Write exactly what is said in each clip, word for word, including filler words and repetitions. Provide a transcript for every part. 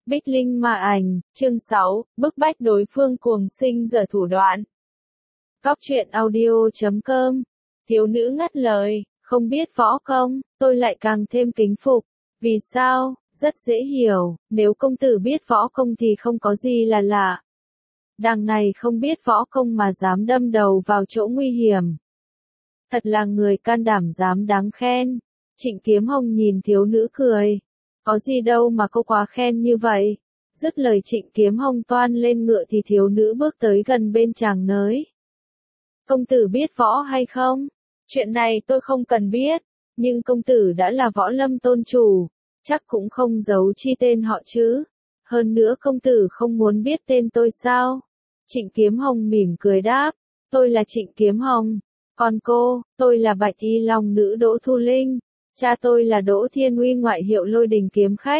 Bích Linh Ma Ảnh, chương sáu, bức bách đối phương cuồng sinh dở thủ đoạn. Góc truyện audio chấm com. Thiếu nữ ngắt lời, không biết võ công, tôi lại càng thêm kính phục. Vì sao? Rất dễ hiểu, nếu công tử biết võ công thì không có gì là lạ. Đằng này không biết võ công mà dám đâm đầu vào chỗ nguy hiểm. Thật là người can đảm dám đáng khen. Trịnh Kiếm Hồng nhìn thiếu nữ cười. Có gì đâu mà cô quá khen như vậy. Dứt lời Trịnh Kiếm Hồng toan lên ngựa thì thiếu nữ bước tới gần bên chàng nới. Công tử biết võ hay không? Chuyện này tôi không cần biết, nhưng công tử đã là Võ Lâm tôn chủ, chắc cũng không giấu chi tên họ chứ. Hơn nữa công tử không muốn biết tên tôi sao? Trịnh Kiếm Hồng mỉm cười đáp, tôi là Trịnh Kiếm Hồng. Còn cô, tôi là Bạch Y Long nữ Đỗ Thu Linh. Cha tôi là Đỗ Thiên Uy ngoại hiệu Lôi Đình kiếm khách.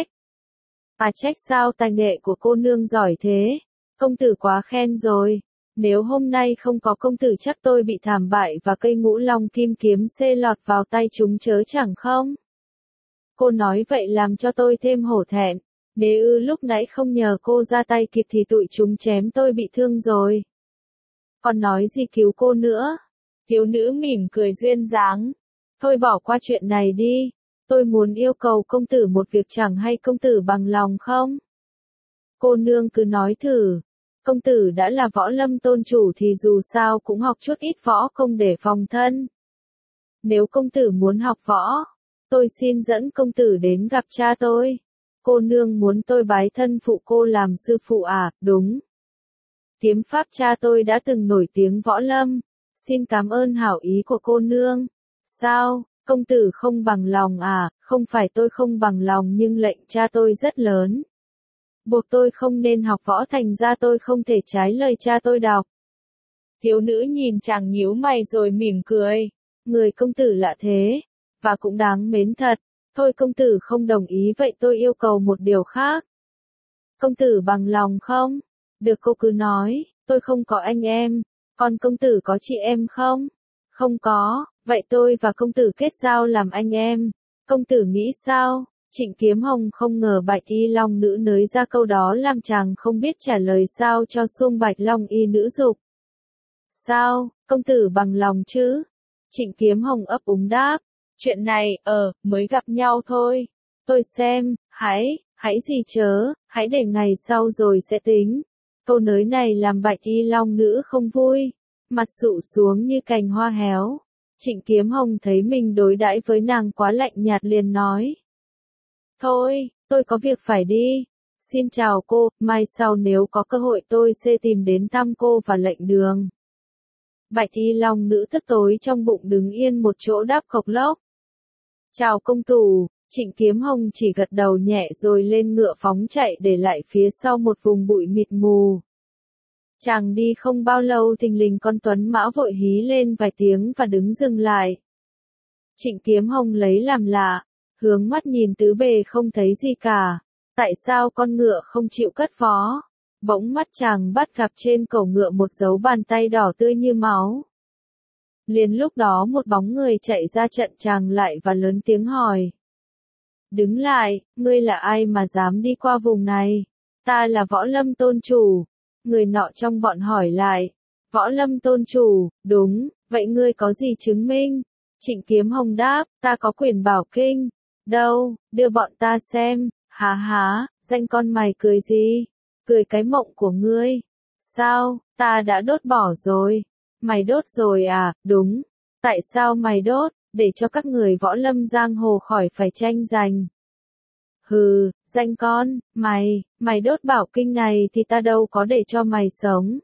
À trách sao tài nghệ của cô nương giỏi thế, công tử quá khen rồi. Nếu hôm nay không có công tử chắc tôi bị thảm bại và cây Ngũ Long kim kiếm xê lọt vào tay chúng chớ chẳng không? Cô nói vậy làm cho tôi thêm hổ thẹn. Nếu ư lúc nãy không nhờ cô ra tay kịp thì tụi chúng chém tôi bị thương rồi. Còn nói gì cứu cô nữa? Thiếu nữ mỉm cười duyên dáng. Thôi bỏ qua chuyện này đi. Tôi muốn yêu cầu công tử một việc, chẳng hay công tử bằng lòng không? Cô nương cứ nói thử. Công tử đã là Võ Lâm tôn chủ thì dù sao cũng học chút ít võ công để phòng thân. Nếu công tử muốn học võ, tôi xin dẫn công tử đến gặp cha tôi. Cô nương muốn tôi bái thân phụ cô làm sư phụ à? Đúng. Kiếm pháp cha tôi đã từng nổi tiếng Võ Lâm. Xin cảm ơn hảo ý của cô nương. Sao, công tử không bằng lòng à? Không phải tôi không bằng lòng nhưng lệnh cha tôi rất lớn. Buộc tôi không nên học võ, thành ra tôi không thể trái lời cha tôi đọc. Thiếu nữ nhìn chàng nhíu mày rồi mỉm cười. Người công tử lạ thế, và cũng đáng mến thật. Thôi công tử không đồng ý vậy tôi yêu cầu một điều khác. Công tử bằng lòng không? Được, cô cứ nói. Tôi không có anh em. Còn công tử có chị em không? Không có. Vậy tôi và công tử kết giao làm anh em. Công tử nghĩ sao? Trịnh Kiếm Hồng không ngờ Bạch Y Long nữ nới ra câu đó làm chàng không biết trả lời sao cho xuông Bạch Long Y nữ dục. Sao, công tử bằng lòng chứ? Trịnh Kiếm Hồng ấp úng đáp. Chuyện này, ờ, mới gặp nhau thôi. Tôi xem, hãy, hãy gì chớ, hãy để ngày sau rồi sẽ tính. Câu nới này làm Bạch Y Long nữ không vui. Mặt sụ xuống như cành hoa héo. Trịnh Kiếm Hồng thấy mình đối đãi với nàng quá lạnh nhạt liền nói. Thôi, tôi có việc phải đi. Xin chào cô, mai sau nếu có cơ hội tôi sẽ tìm đến thăm cô và lệnh đường. Bạch Y Long nữ tức tối trong bụng đứng yên một chỗ đáp cộc lốc. Chào công tử, Trịnh Kiếm Hồng chỉ gật đầu nhẹ rồi lên ngựa phóng chạy để lại phía sau một vùng bụi mịt mù. Chàng đi không bao lâu thình lình con tuấn mã vội hí lên vài tiếng và đứng dừng lại. Trịnh Kiếm Hồng lấy làm lạ. Hướng mắt nhìn tứ bề không thấy gì cả. Tại sao con ngựa không chịu cất vó? Bỗng mắt chàng bắt gặp trên cổ ngựa một dấu bàn tay đỏ tươi như máu. Liền lúc đó một bóng người chạy ra chặn chàng lại và lớn tiếng hỏi. Đứng lại, ngươi là ai mà dám đi qua vùng này? Ta là Võ Lâm tôn chủ. Người nọ trong bọn hỏi lại. Võ Lâm tôn chủ, đúng, vậy ngươi có gì chứng minh? Trịnh Kiếm Hồng đáp, ta có quyền bảo kinh. Đâu, đưa bọn ta xem. Há há, danh con mày cười gì? Cười cái mộng của ngươi. Sao, ta đã đốt bỏ rồi. Mày đốt rồi à? Đúng. Tại sao mày đốt? Để cho các người Võ Lâm giang hồ khỏi phải tranh giành. Hừ, danh con, mày, mày đốt bảo kinh này thì ta đâu có để cho mày sống.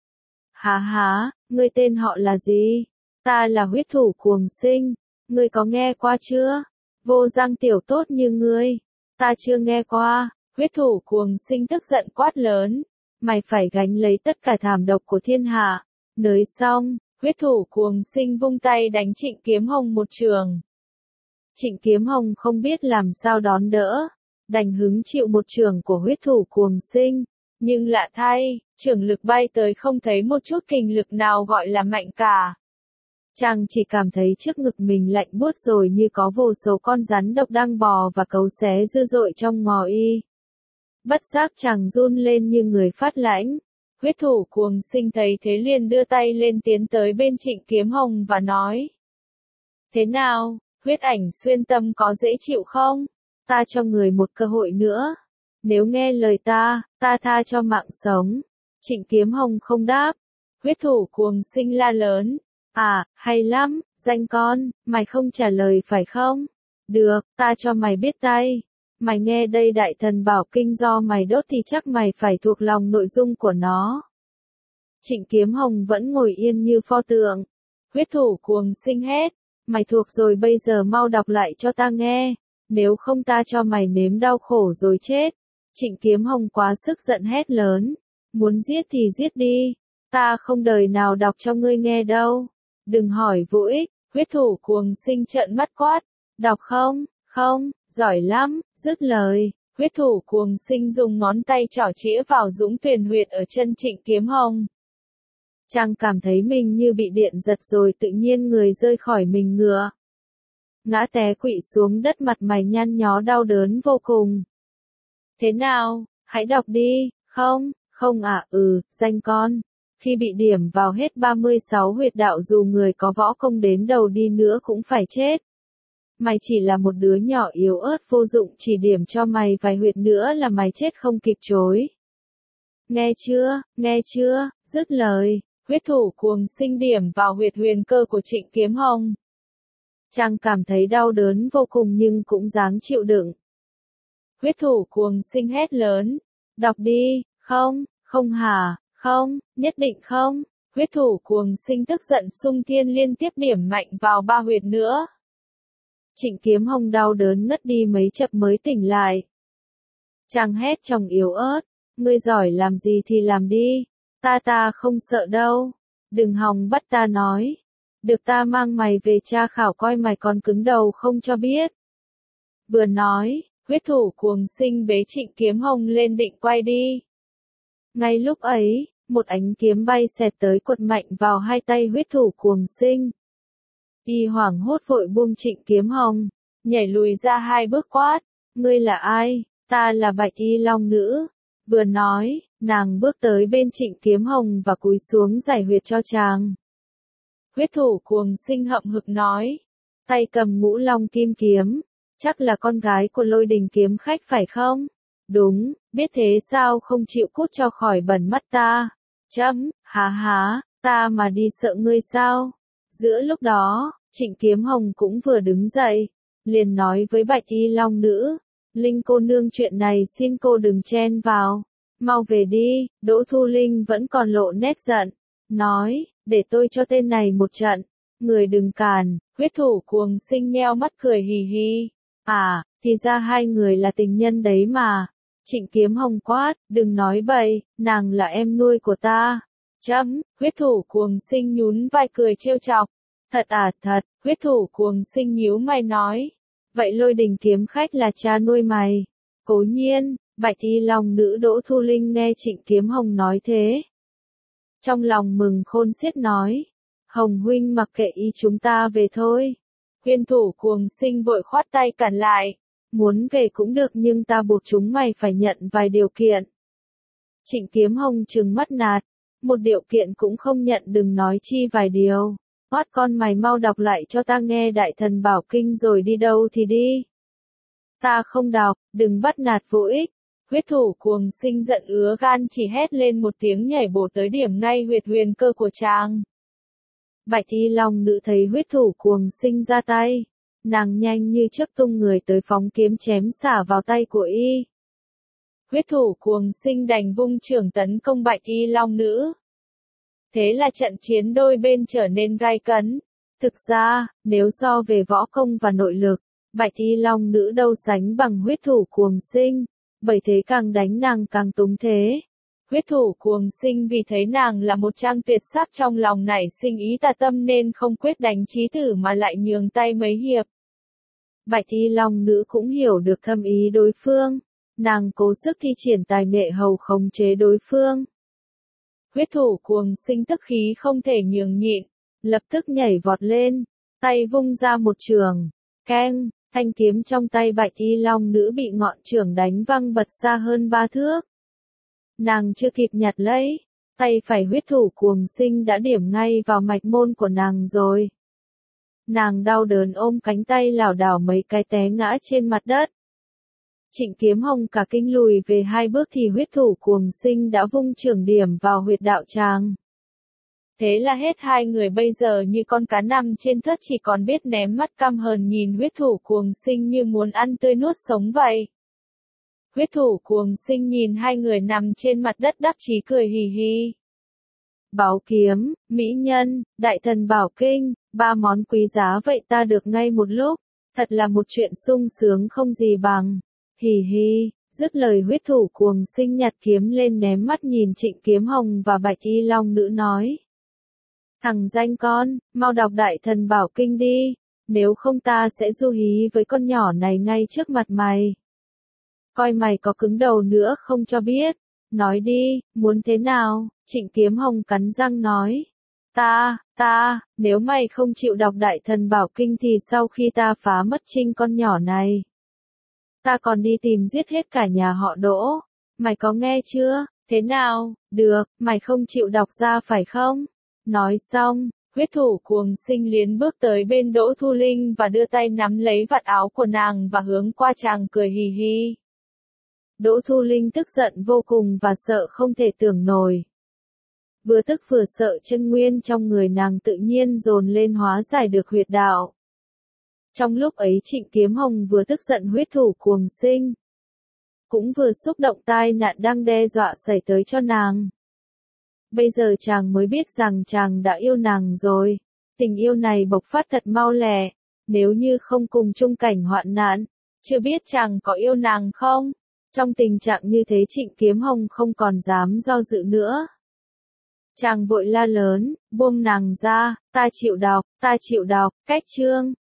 Há há, ngươi tên họ là gì? Ta là huyết thủ cuồng sinh. Ngươi có nghe qua chưa? Vô Giang tiểu tốt như ngươi. Ta chưa nghe qua. Huyết thủ cuồng sinh tức giận quát lớn. Mày phải gánh lấy tất cả thảm độc của thiên hạ. Nới xong, huyết thủ cuồng sinh vung tay đánh Trịnh Kiếm Hồng một trường. Trịnh Kiếm Hồng không biết làm sao đón đỡ. Đành hứng chịu một trường của huyết thủ cuồng sinh. Nhưng lạ thay, trường lực bay tới không thấy một chút kình lực nào gọi là mạnh cả. Chàng chỉ cảm thấy trước ngực mình lạnh buốt rồi như có vô số con rắn độc đang bò và cấu xé dữ dội trong ngò y. Bất giác chàng run lên như người phát lãnh. Huyết thủ cuồng sinh thấy thế liền đưa tay lên tiến tới bên Trịnh Kiếm Hồng và nói. Thế nào, huyết ảnh xuyên tâm có dễ chịu không? Ta cho người một cơ hội nữa. Nếu nghe lời ta, ta tha cho mạng sống. Trịnh Kiếm Hồng không đáp. Huyết thủ cuồng sinh la lớn. À, hay lắm, danh con, mày không trả lời phải không? Được, ta cho mày biết tay. Mày nghe đây đại thần bảo kinh do mày đốt thì chắc mày phải thuộc lòng nội dung của nó. Trịnh Kiếm Hồng vẫn ngồi yên như pho tượng. Huyết thủ cuồng sinh hét. Mày thuộc rồi bây giờ mau đọc lại cho ta nghe. Nếu không ta cho mày nếm đau khổ rồi chết. Trịnh Kiếm Hồng quá sức giận hét lớn. Muốn giết thì giết đi. Ta không đời nào đọc cho ngươi nghe đâu. Đừng hỏi vô ích. Huyết thủ cuồng sinh trợn mắt quát. Đọc không? Không, giỏi lắm. Dứt lời. Huyết thủ cuồng sinh dùng ngón tay trỏ chĩa vào dũng tuyển huyệt ở chân Trịnh Kiếm Hồng. Chàng cảm thấy mình như bị điện giật rồi tự nhiên người rơi khỏi mình ngựa. Ngã té quỵ xuống đất mặt mày nhăn nhó đau đớn vô cùng. Thế nào, hãy đọc đi, không, không à, ừ, danh con. Khi bị điểm vào hết ba mươi sáu huyệt đạo dù người có võ công đến đầu đi nữa cũng phải chết. Mày chỉ là một đứa nhỏ yếu ớt vô dụng chỉ điểm cho mày vài huyệt nữa là mày chết không kịp chối. Nghe chưa, nghe chưa, dứt lời. Huyết thủ cuồng sinh điểm vào huyệt huyền cơ của Trịnh Kiếm Hồng. Chàng cảm thấy đau đớn vô cùng nhưng cũng dáng chịu đựng. Huyết thủ cuồng sinh hét lớn. Đọc đi, không, không hả, không, nhất định không. Huyết thủ cuồng sinh tức giận xung thiên liên tiếp điểm mạnh vào ba huyệt nữa. Trịnh Kiếm Hồng đau đớn ngất đi mấy chập mới tỉnh lại. Chàng hét trong yếu ớt. Ngươi giỏi làm gì thì làm đi. Ta ta không sợ đâu. Đừng hòng bắt ta nói. Được ta mang mày về tra khảo coi mày còn cứng đầu không cho biết. Vừa nói, huyết thủ cuồng sinh bế Trịnh Kiếm Hồng lên định quay đi. Ngay lúc ấy, một ánh kiếm bay xẹt tới quật mạnh vào hai tay huyết thủ cuồng sinh. Y hoảng hốt vội buông Trịnh Kiếm Hồng, nhảy lùi ra hai bước quát. Ngươi là ai? Ta là Bạch Y Long Nữ. Vừa nói, nàng bước tới bên Trịnh Kiếm Hồng và cúi xuống giải huyệt cho chàng. Huyết thủ cuồng sinh hậm hực nói. Tay cầm ngũ long kim kiếm. Chắc là con gái của Lôi Đình kiếm khách phải không? Đúng, biết thế sao không chịu cút cho khỏi bẩn mắt ta. Chấm, há há, ta mà đi sợ ngươi sao? Giữa lúc đó, Trịnh Kiếm Hồng cũng vừa đứng dậy. Liền nói với Bạch Y Long Nữ. Linh cô nương chuyện này xin cô đừng chen vào. Mau về đi. Đỗ Thu Linh vẫn còn lộ nét giận. Nói, để tôi cho tên này một trận. Người đừng cản. Huyết thủ cuồng sinh nheo mắt cười hì hì. À, thì ra hai người là tình nhân đấy mà. Trịnh Kiếm Hồng quát, đừng nói bậy, nàng là em nuôi của ta. Chấm, huyết thủ cuồng sinh nhún vai cười trêu chọc. Thật à, thật, huyết thủ cuồng sinh nhíu mày nói. Vậy Lôi Đình kiếm khách là cha nuôi mày. Cố nhiên, Bạch Y Long Nữ Đỗ Thu Linh nghe Trịnh Kiếm Hồng nói thế. Trong lòng mừng khôn xiết nói. Hồng huynh mặc kệ y chúng ta về thôi. Huyên thủ cuồng sinh vội khoát tay cản lại. Muốn về cũng được nhưng ta buộc chúng mày phải nhận vài điều kiện. Trịnh Kiếm Hồng trừng mắt nạt. Một điều kiện cũng không nhận đừng nói chi vài điều. Hót con mày mau đọc lại cho ta nghe đại thần bảo kinh rồi đi đâu thì đi. Ta không đọc, đừng bắt nạt vô ích. Huyết thủ cuồng sinh giận ứa gan chỉ hét lên một tiếng nhảy bổ tới điểm ngay huyệt huyền cơ của chàng. Bạch Y Long Nữ thấy huyết thủ cuồng sinh ra tay. Nàng nhanh như chớp tung người tới phóng kiếm chém xả vào tay của y. Huyết thủ cuồng sinh đành vung chưởng tấn công Bạch Y Long Nữ. Thế là trận chiến đôi bên trở nên gay cấn. Thực ra, nếu so về võ công và nội lực, Bạch Y Long Nữ đâu sánh bằng huyết thủ cuồng sinh, bởi thế càng đánh nàng càng túng thế. Huyết thủ cuồng sinh vì thấy nàng là một trang tuyệt sắc trong lòng nảy sinh ý tà tâm nên không quyết đánh chí tử mà lại nhường tay mấy hiệp. Bạch Y Long Nữ cũng hiểu được thâm ý đối phương, nàng cố sức thi triển tài nghệ hầu khống chế đối phương. Huyết thủ cuồng sinh tức khí không thể nhường nhịn, lập tức nhảy vọt lên, tay vung ra một trường, keng, Thanh kiếm trong tay Bạch Y Long nữ bị ngọn chưởng đánh văng bật xa hơn ba thước. Nàng chưa kịp nhặt lấy, tay phải huyết thủ cuồng sinh đã điểm ngay vào mạch môn của nàng rồi. Nàng đau đớn ôm cánh tay lảo đảo mấy cái té ngã trên mặt đất. Trịnh Kiếm Hồng cả kinh lùi về hai bước thì huyết thủ cuồng sinh đã vung chưởng điểm vào huyệt đạo tràng. Thế là hết, hai người bây giờ như con cá nằm trên thớt, chỉ còn biết ném mắt căm hờn nhìn huyết thủ cuồng sinh như muốn ăn tươi nuốt sống vậy. Huyết thủ cuồng sinh nhìn hai người nằm trên mặt đất đắc chí cười hì hì. Báu kiếm, mỹ nhân, đại thần bảo kinh, ba món quý giá vậy ta được ngay một lúc, thật là một chuyện sung sướng không gì bằng. Hì hì, dứt lời huyết thủ cuồng sinh nhặt kiếm lên ném mắt nhìn Trịnh Kiếm Hồng và Bạch Y Long nữ nói. Thằng danh con, mau đọc đại thần bảo kinh đi, nếu không ta sẽ du hí với con nhỏ này ngay trước mặt mày. Coi mày có cứng đầu nữa không cho biết, nói đi, muốn thế nào? Trịnh Kiếm Hồng cắn răng nói. Ta, ta, nếu mày không chịu đọc đại thần bảo kinh thì sau khi ta phá mất trinh con nhỏ này, ta còn đi tìm giết hết cả nhà họ Đỗ, mày có nghe chưa? Thế nào? Được, mày không chịu đọc ra phải không? Nói xong, huyết thủ cuồng sinh liền bước tới bên Đỗ Thu Linh và đưa tay nắm lấy vạt áo của nàng và hướng qua chàng cười hì hì. Đỗ Thu Linh tức giận vô cùng và sợ không thể tưởng nổi. Vừa tức vừa sợ chân nguyên trong người nàng tự nhiên dồn lên hóa giải được huyệt đạo. Trong lúc ấy Trịnh Kiếm Hồng vừa tức giận huyết thủ cuồng sinh, cũng vừa xúc động tai nạn đang đe dọa xảy tới cho nàng. Bây giờ chàng mới biết rằng chàng đã yêu nàng rồi. Tình yêu này bộc phát thật mau lẹ, nếu như không cùng chung cảnh hoạn nạn, chưa biết chàng có yêu nàng không? Trong tình trạng như thế Trịnh Kiếm Hồng không còn dám do dự nữa. Chàng vội la lớn, buông nàng ra, ta chịu đọc, ta chịu đọc, cách chương.